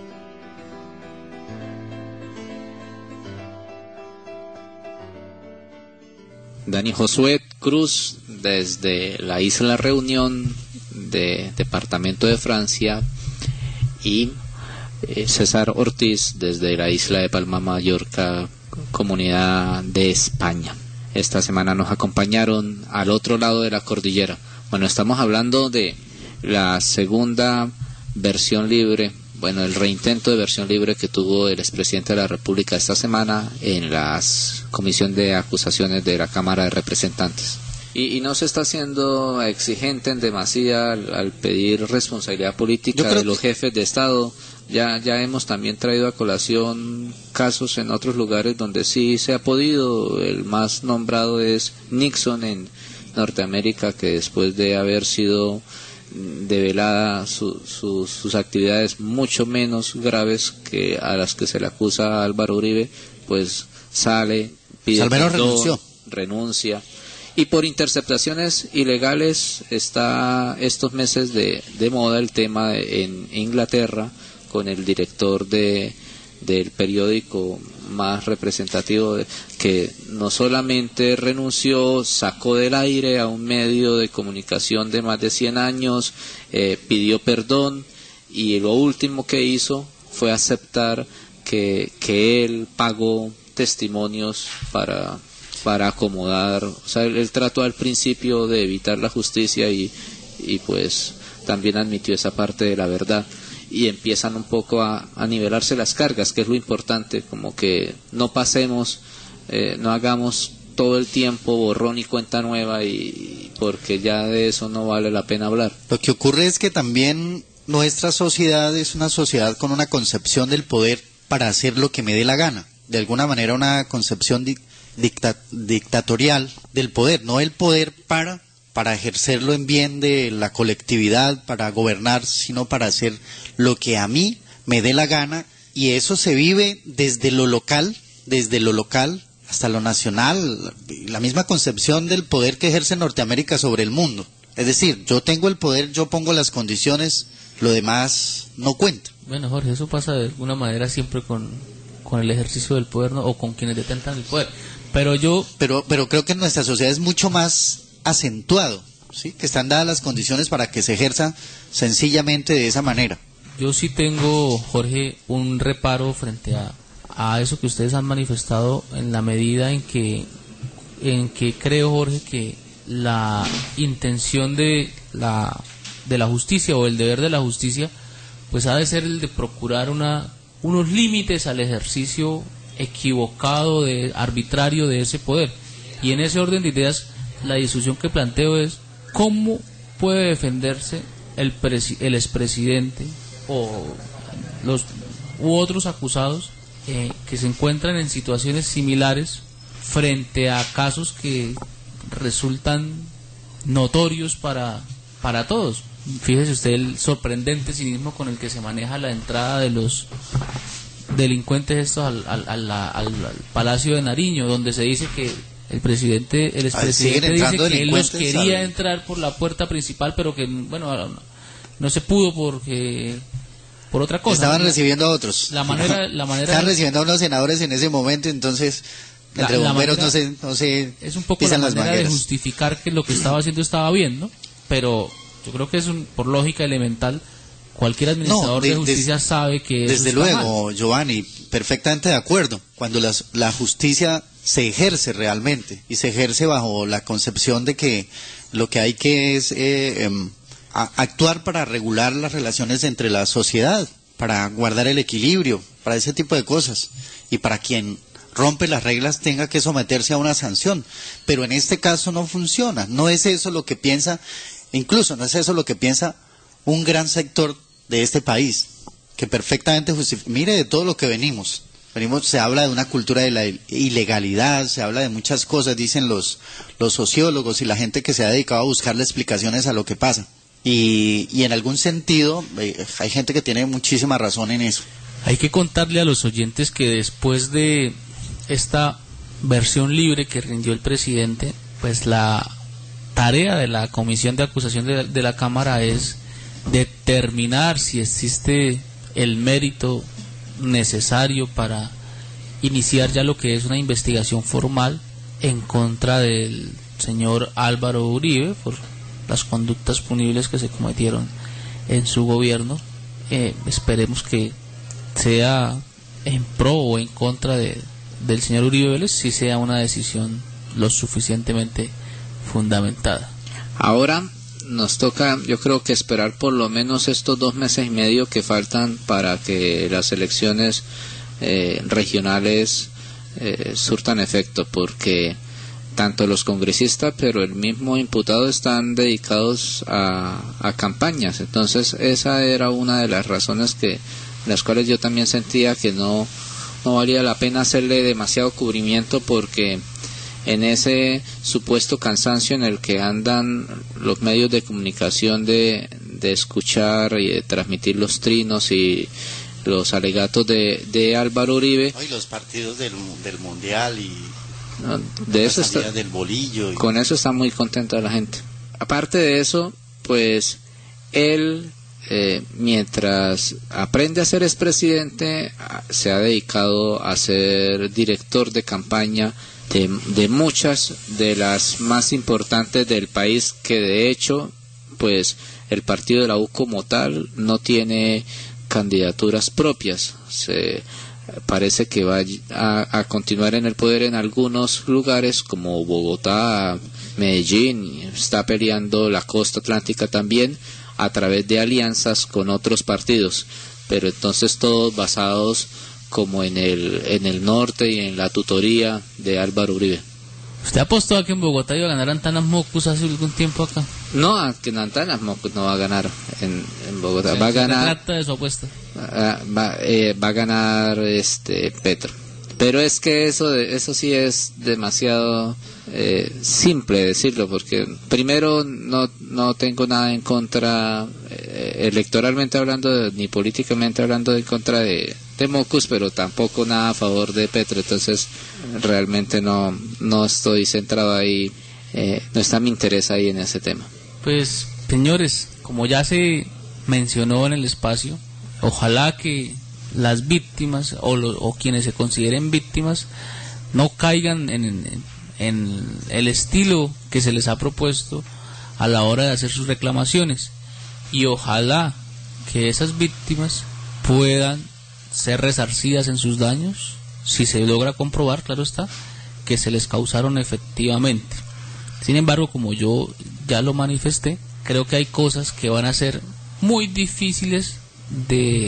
Dani Josué Cruz desde la isla Reunión de departamento de Francia y César Ortiz desde la isla de Palma Mallorca, comunidad de España. Esta semana nos acompañaron al otro lado de la cordillera. Bueno, estamos hablando de la segunda versión libre, bueno, el reintento de versión libre que tuvo el expresidente de la República esta semana en la Comisión de Acusaciones de la Cámara de Representantes. Y no se está haciendo exigente en demasía al pedir responsabilidad política de los jefes de Estado. Ya hemos también traído a colación casos en otros lugares donde sí se ha podido. El más nombrado es Nixon en Norteamérica, que después de haber sido develada sus actividades mucho menos graves que a las que se le acusa a Álvaro Uribe, pues sale, pide perdón, renuncia. Y por interceptaciones ilegales está estos meses de moda el tema en Inglaterra, con el director del periódico más representativo, que no solamente renunció, sacó del aire a un medio de comunicación de más de 100 años, pidió perdón, y lo último que hizo fue aceptar que él pagó testimonios para acomodar, o sea, él trató al principio de evitar la justicia y pues también admitió esa parte de la verdad. Y empiezan un poco a nivelarse las cargas, que es lo importante, como que no pasemos, no hagamos todo el tiempo borrón y cuenta nueva, y porque ya de eso no vale la pena hablar. Lo que ocurre es que también nuestra sociedad es una sociedad con una concepción del poder para hacer lo que me dé la gana, de alguna manera una concepción dictatorial del poder, no el poder para ejercerlo en bien de la colectividad, para gobernar, sino para hacer lo que a mí me dé la gana, y eso se vive desde lo local hasta lo nacional, la misma concepción del poder que ejerce Norteamérica sobre el mundo. Es decir, yo tengo el poder, yo pongo las condiciones, lo demás no cuenta. Bueno, Jorge, eso pasa de alguna manera siempre con el ejercicio del poder, ¿no? O con quienes detentan el poder. Pero creo que en nuestra sociedad es mucho más acentuado, ¿sí? Que están dadas las condiciones para que se ejerza sencillamente de esa manera. Yo sí tengo, Jorge, un reparo frente a eso que ustedes han manifestado, en la medida en que creo, Jorge, que la intención de la justicia, o el deber de la justicia, pues ha de ser el de procurar unos límites al ejercicio equivocado, arbitrario de ese poder. Y en ese orden de ideas, la discusión que planteo es cómo puede defenderse el expresidente u otros acusados que se encuentran en situaciones similares frente a casos que resultan notorios para todos. Fíjese usted el sorprendente cinismo con el que se maneja la entrada de los delincuentes estos al Palacio de Nariño, donde se dice que el expresidente dice que él los quería entrar por la puerta principal, pero que no se pudo por otra cosa. Estaban recibiendo a otros. La manera estaban recibiendo a unos senadores en ese momento, entonces entre bomberos no se es un poco la manera de justificar que lo que estaba haciendo estaba bien, ¿no? Pero yo creo que es por lógica elemental, cualquier administrador de justicia sabe que desde eso está luego mal. Giovanni, perfectamente de acuerdo. Cuando la justicia se ejerce realmente y se ejerce bajo la concepción de que lo que hay que es actuar para regular las relaciones entre la sociedad, para guardar el equilibrio, para ese tipo de cosas, y para quien rompe las reglas tenga que someterse a una sanción. Pero en este caso no funciona, no es eso lo que piensa, incluso no es eso lo que piensa un gran sector de este país, que perfectamente justifica. Mire de todo lo que venimos, se habla de una cultura de la ilegalidad, se habla de muchas cosas, dicen los sociólogos y la gente que se ha dedicado a buscarle explicaciones a lo que pasa. Y en algún sentido hay gente que tiene muchísima razón en eso. Hay que contarle a los oyentes que después de esta versión libre que rindió el presidente, pues la tarea de la Comisión de Acusación de la Cámara es determinar si existe el mérito necesario para iniciar ya lo que es una investigación formal en contra del señor Álvaro Uribe por las conductas punibles que se cometieron en su gobierno. Esperemos que sea en pro o en contra del señor Uribe Vélez, si sea una decisión lo suficientemente fundamentada. Ahora nos toca, yo creo que esperar por lo menos estos 2 meses y medio que faltan para que las elecciones regionales surtan efecto, porque tanto los congresistas pero el mismo imputado están dedicados a campañas. Entonces esa era una de las razones las cuales yo también sentía que no valía la pena hacerle demasiado cubrimiento, porque en ese supuesto cansancio en el que andan los medios de comunicación de escuchar y de transmitir los trinos y los alegatos de Álvaro Uribe, y los partidos del mundial y de eso del bolillo con eso está muy contenta la gente. Aparte de eso, pues él mientras aprende a ser expresidente, se ha dedicado a ser director de campaña de muchas de las más importantes del país, que de hecho pues el partido de la U como tal no tiene candidaturas propias. Parece que va a continuar en el poder en algunos lugares como Bogotá, Medellín, está peleando la costa atlántica también a través de alianzas con otros partidos, pero entonces todos basados como en el norte y en la tutoría de Álvaro Uribe. ¿Usted apostó a que en Bogotá iba a ganar Antanas Mocus hace algún tiempo acá? No, a que Antanas Mocus no va a ganar en Bogotá. Va a ganar. Se trata de su apuesta. Va a ganar Petro. Pero es que eso sí es demasiado simple decirlo, porque primero no tengo nada en contra, electoralmente hablando, ni políticamente hablando, en contra de Mocus, pero tampoco nada a favor de Petro. Entonces realmente no estoy centrado ahí, no está mi interés ahí en ese tema. Pues señores, como ya se mencionó en el espacio, ojalá que las víctimas o quienes se consideren víctimas no caigan en el estilo que se les ha propuesto a la hora de hacer sus reclamaciones, y ojalá que esas víctimas puedan ser resarcidas en sus daños si se logra comprobar, claro está, que se les causaron efectivamente. Sin embargo, como yo ya lo manifesté, creo que hay cosas que van a ser muy difíciles de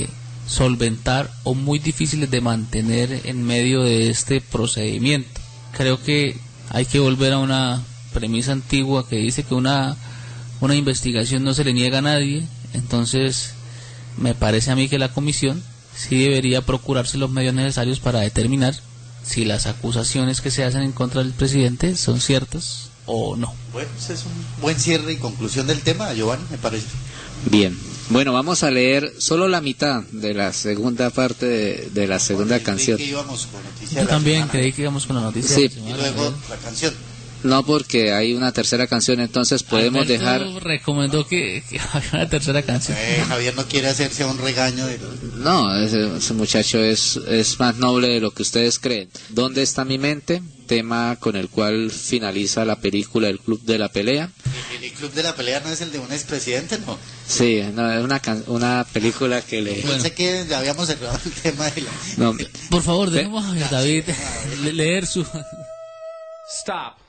solventar o muy difíciles de mantener en medio de este procedimiento. Creo que hay que volver a una premisa antigua que dice que una investigación no se le niega a nadie. Entonces me parece a mí que la comisión sí debería procurarse los medios necesarios para determinar si las acusaciones que se hacen en contra del presidente son ciertas o no. Bueno, ese es un buen cierre y conclusión del tema, Giovanni, me parece. Bien, bueno, vamos a leer solo la mitad de la segunda parte de la segunda canción. Yo también creí que íbamos con la noticia. Sí, de la semana, y luego la canción. No, porque hay una tercera canción, entonces podemos Alberto dejar... recomendó que había una tercera canción. Javier no quiere hacerse un regaño. No, ese muchacho es más noble de lo que ustedes creen. ¿Dónde está mi mente? Tema con el cual finaliza la película El Club de la Pelea. ¿El Club de la Pelea no es el de un expresidente, no? Sí, no, es una película que le... Pensé que ya habíamos cerrado el tema de la... No. Por favor, dejemos a David leer su... Stop.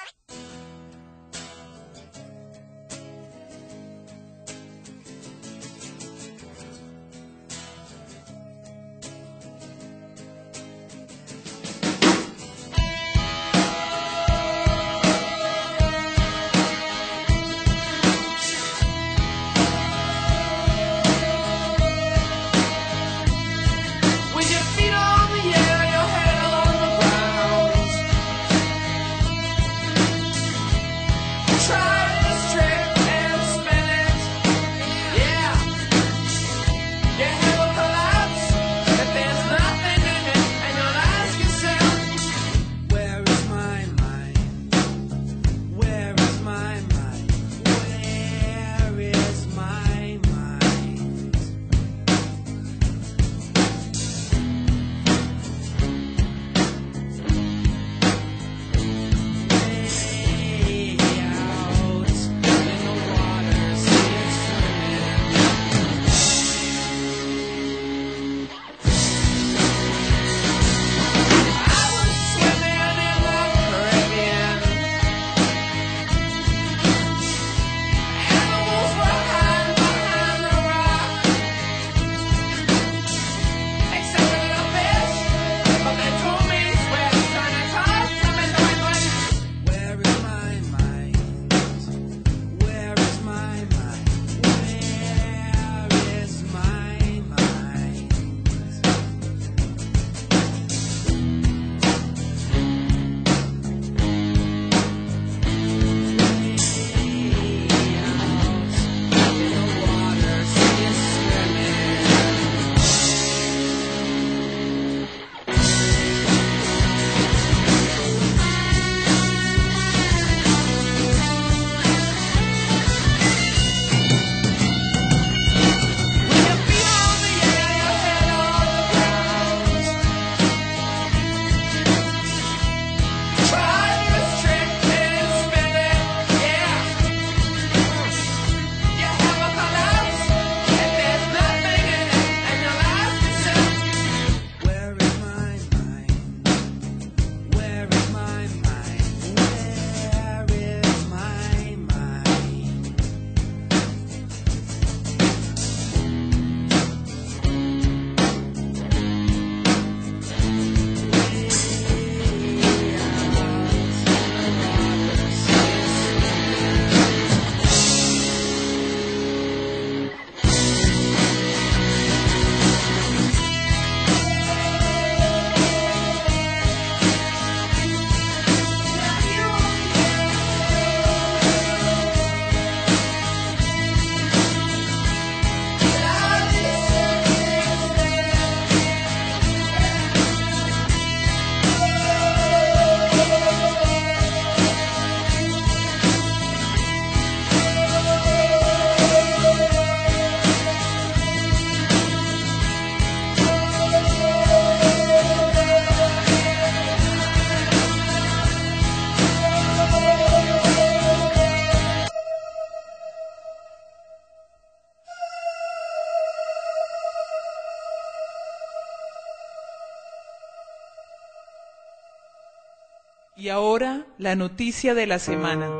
Y ahora la noticia de la semana.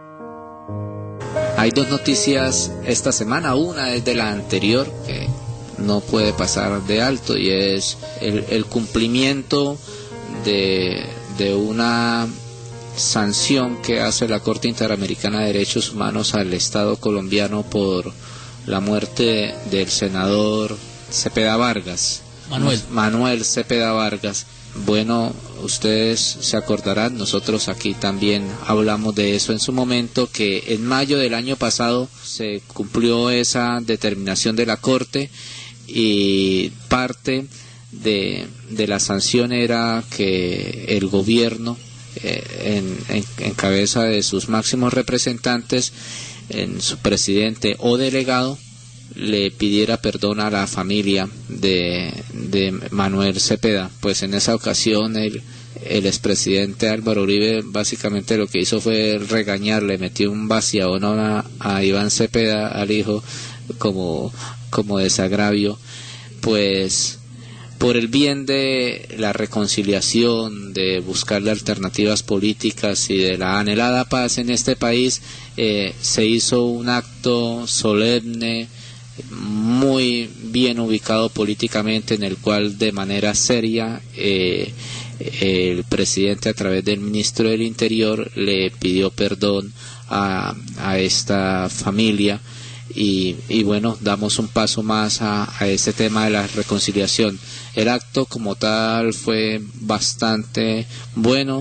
Hay dos noticias esta semana, una es de la anterior, que no puede pasar de alto, y es el cumplimiento de una sanción que hace la Corte Interamericana de Derechos Humanos al Estado colombiano por la muerte del senador Cepeda Vargas, Manuel Cepeda Vargas. Bueno, ustedes se acordarán, nosotros aquí también hablamos de eso en su momento, que en mayo del año pasado se cumplió esa determinación de la Corte, y parte de la sanción era que el gobierno, en cabeza de sus máximos representantes, en su presidente o delegado, le pidiera perdón a la familia de Manuel Cepeda. Pues en esa ocasión el expresidente Álvaro Uribe básicamente lo que hizo fue regañarle, metió un vaciadón a Iván Cepeda, al hijo, como desagravio. Pues por el bien de la reconciliación, de buscarle alternativas políticas y de la anhelada paz en este país, se hizo un acto solemne, muy bien ubicado políticamente, en el cual de manera seria el presidente, a través del ministro del Interior, le pidió perdón a esta familia. Y bueno, damos un paso más a este tema de la reconciliación. El acto como tal fue bastante bueno.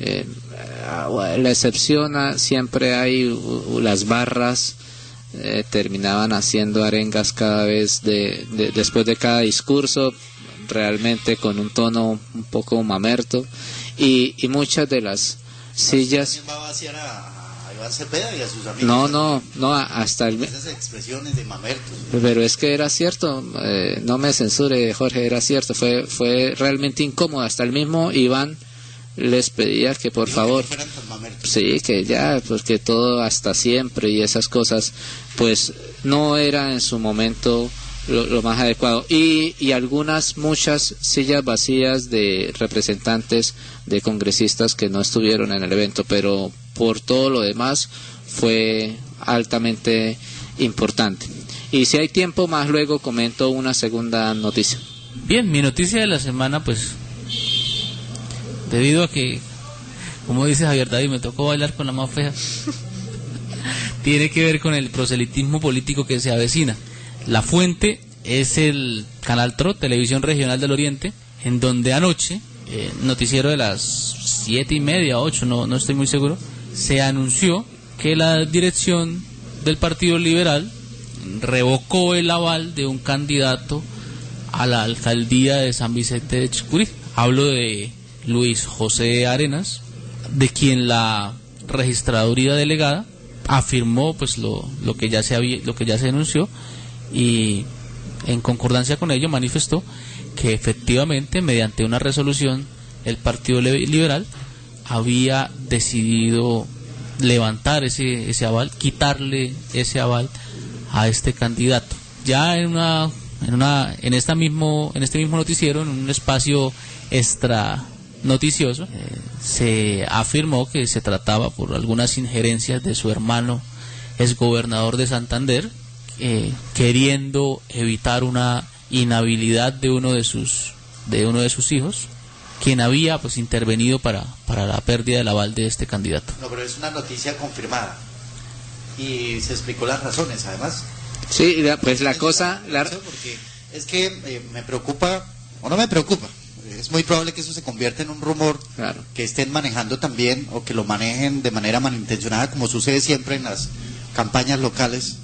La excepción, siempre hay las barras, terminaban haciendo arengas cada vez después de cada discurso, realmente con un tono un poco mamerto, y muchas de las sillas... Cepeda y a sus amigos. No, hasta esas expresiones de mamertos. Pero es que era cierto, no me censure, Jorge, era cierto, fue realmente incómodo. Hasta el mismo Iván les pedía que por favor, que no fueran tan mamertos. Sí, que ya, porque todo hasta siempre y esas cosas, pues no era en su momento lo más adecuado. Y muchas sillas vacías de representantes, de congresistas que no estuvieron en el evento, pero por todo lo demás fue altamente importante. Y si hay tiempo más, luego comento una segunda noticia. Bien, mi noticia de la semana, pues debido a que, como dice Javier David, me tocó bailar con la más fea, tiene que ver con el proselitismo político que se avecina. La fuente es el canal TRO, Televisión Regional del Oriente, en donde anoche, noticiero de las 7:30, 8, no estoy muy seguro, se anunció que la dirección del Partido Liberal revocó el aval de un candidato a la alcaldía de San Vicente de Chucurí. Hablo de Luis José Arenas, de quien la registraduría delegada afirmó pues lo que ya se anunció, y en concordancia con ello manifestó que efectivamente, mediante una resolución, el Partido Liberal había decidido levantar ese aval, quitarle ese aval a este candidato. Ya en este mismo noticiero, en un espacio extra noticioso, se afirmó que se trataba por algunas injerencias de su hermano, exgobernador de Santander, queriendo evitar una inhabilidad de uno de sus hijos, quien había pues intervenido para la pérdida del aval de este candidato. No, pero es una noticia confirmada y se explicó las razones, además. Sí, pues la cosa... Porque es que me preocupa, o no me preocupa, es muy probable que eso se convierta en un rumor, claro, que estén manejando también, o que lo manejen de manera malintencionada, como sucede siempre en las campañas locales,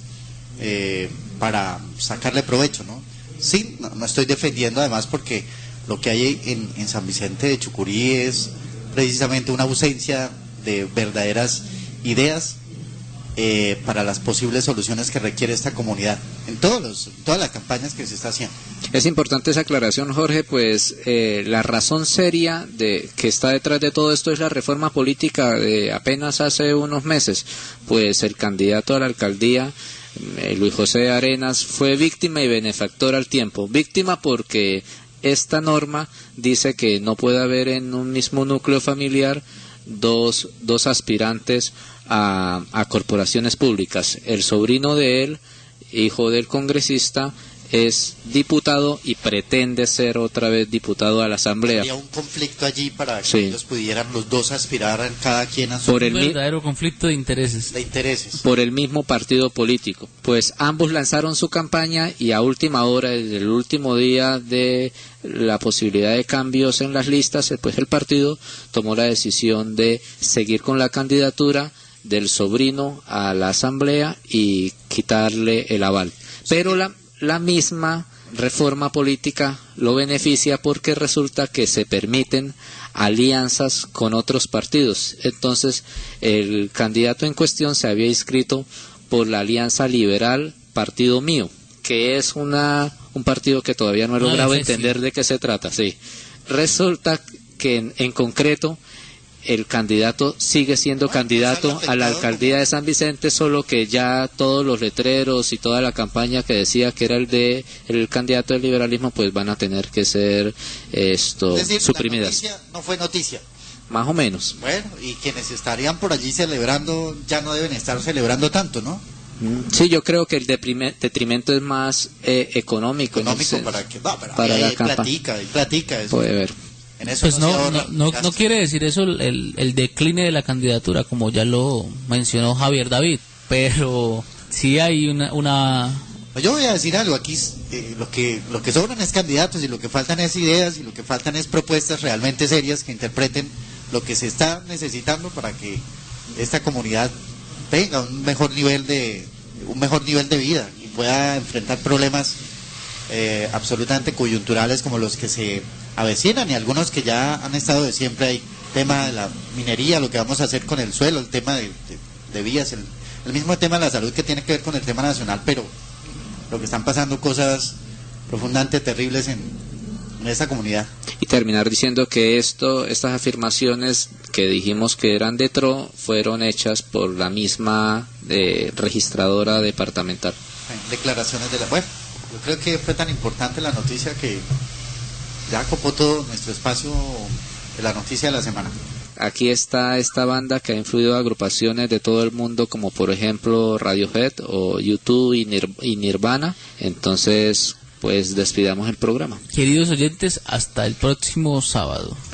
para sacarle provecho, ¿no? Sí, no estoy defendiendo, además, porque lo que hay en San Vicente de Chucurí es precisamente una ausencia de verdaderas ideas para las posibles soluciones que requiere esta comunidad en todas las campañas que se está haciendo. Es importante esa aclaración, Jorge, pues la razón seria que está detrás de todo esto es la reforma política de apenas hace unos meses. Pues el candidato a la alcaldía, Luis José Arenas, fue víctima y benefactor al tiempo. Víctima porque esta norma dice que no puede haber en un mismo núcleo familiar dos aspirantes a corporaciones públicas. El sobrino de él, hijo del congresista, es diputado y pretende ser otra vez diputado a la Asamblea. Había un conflicto allí para que ellos pudieran los dos aspirar cada quien a su... Un verdadero conflicto de intereses. Por el mismo partido político. Pues ambos lanzaron su campaña y a última hora, desde el último día de la posibilidad de cambios en las listas, pues el partido tomó la decisión de seguir con la candidatura del sobrino a la Asamblea y quitarle el aval. Pero la misma reforma política lo beneficia porque resulta que se permiten alianzas con otros partidos. Entonces, el candidato en cuestión se había inscrito por la Alianza Liberal Partido Mío, que es un partido que todavía no he logrado entender de qué se trata. Sí. Resulta que en concreto el candidato sigue siendo candidato a la alcaldía de San Vicente, solo que ya todos los letreros y toda la campaña que decía que era el candidato del liberalismo, pues van a tener que ser suprimidas. La noticia no fue noticia. Más o menos. Bueno, y quienes estarían por allí celebrando ya no deben estar celebrando tanto, ¿no? Sí, yo creo que el detrimento es más económico para la campaña. Platica eso. Puede ver. Pues no quiere decir eso el decline de la candidatura, como ya lo mencionó Javier David, pero sí hay una... Yo voy a decir algo, aquí lo que sobran es candidatos y lo que faltan es ideas y lo que faltan es propuestas realmente serias que interpreten lo que se está necesitando para que esta comunidad tenga un mejor nivel de vida y pueda enfrentar problemas absolutamente coyunturales como los que se avecinan y algunos que ya han estado de siempre. Hay tema de la minería, lo que vamos a hacer con el suelo, el tema de vías, el mismo tema de la salud que tiene que ver con el tema nacional, pero lo que están pasando cosas profundamente terribles en esta comunidad. Y terminar diciendo que estas afirmaciones que dijimos que eran de TRO fueron hechas por la misma registradora departamental. Declaraciones de bueno, yo creo que fue tan importante la noticia que ya copó todo nuestro espacio de la noticia de la semana. Aquí está esta banda que ha influido a agrupaciones de todo el mundo, como por ejemplo Radiohead o YouTube y Nirvana. Entonces, pues despidamos el programa. Queridos oyentes, hasta el próximo sábado.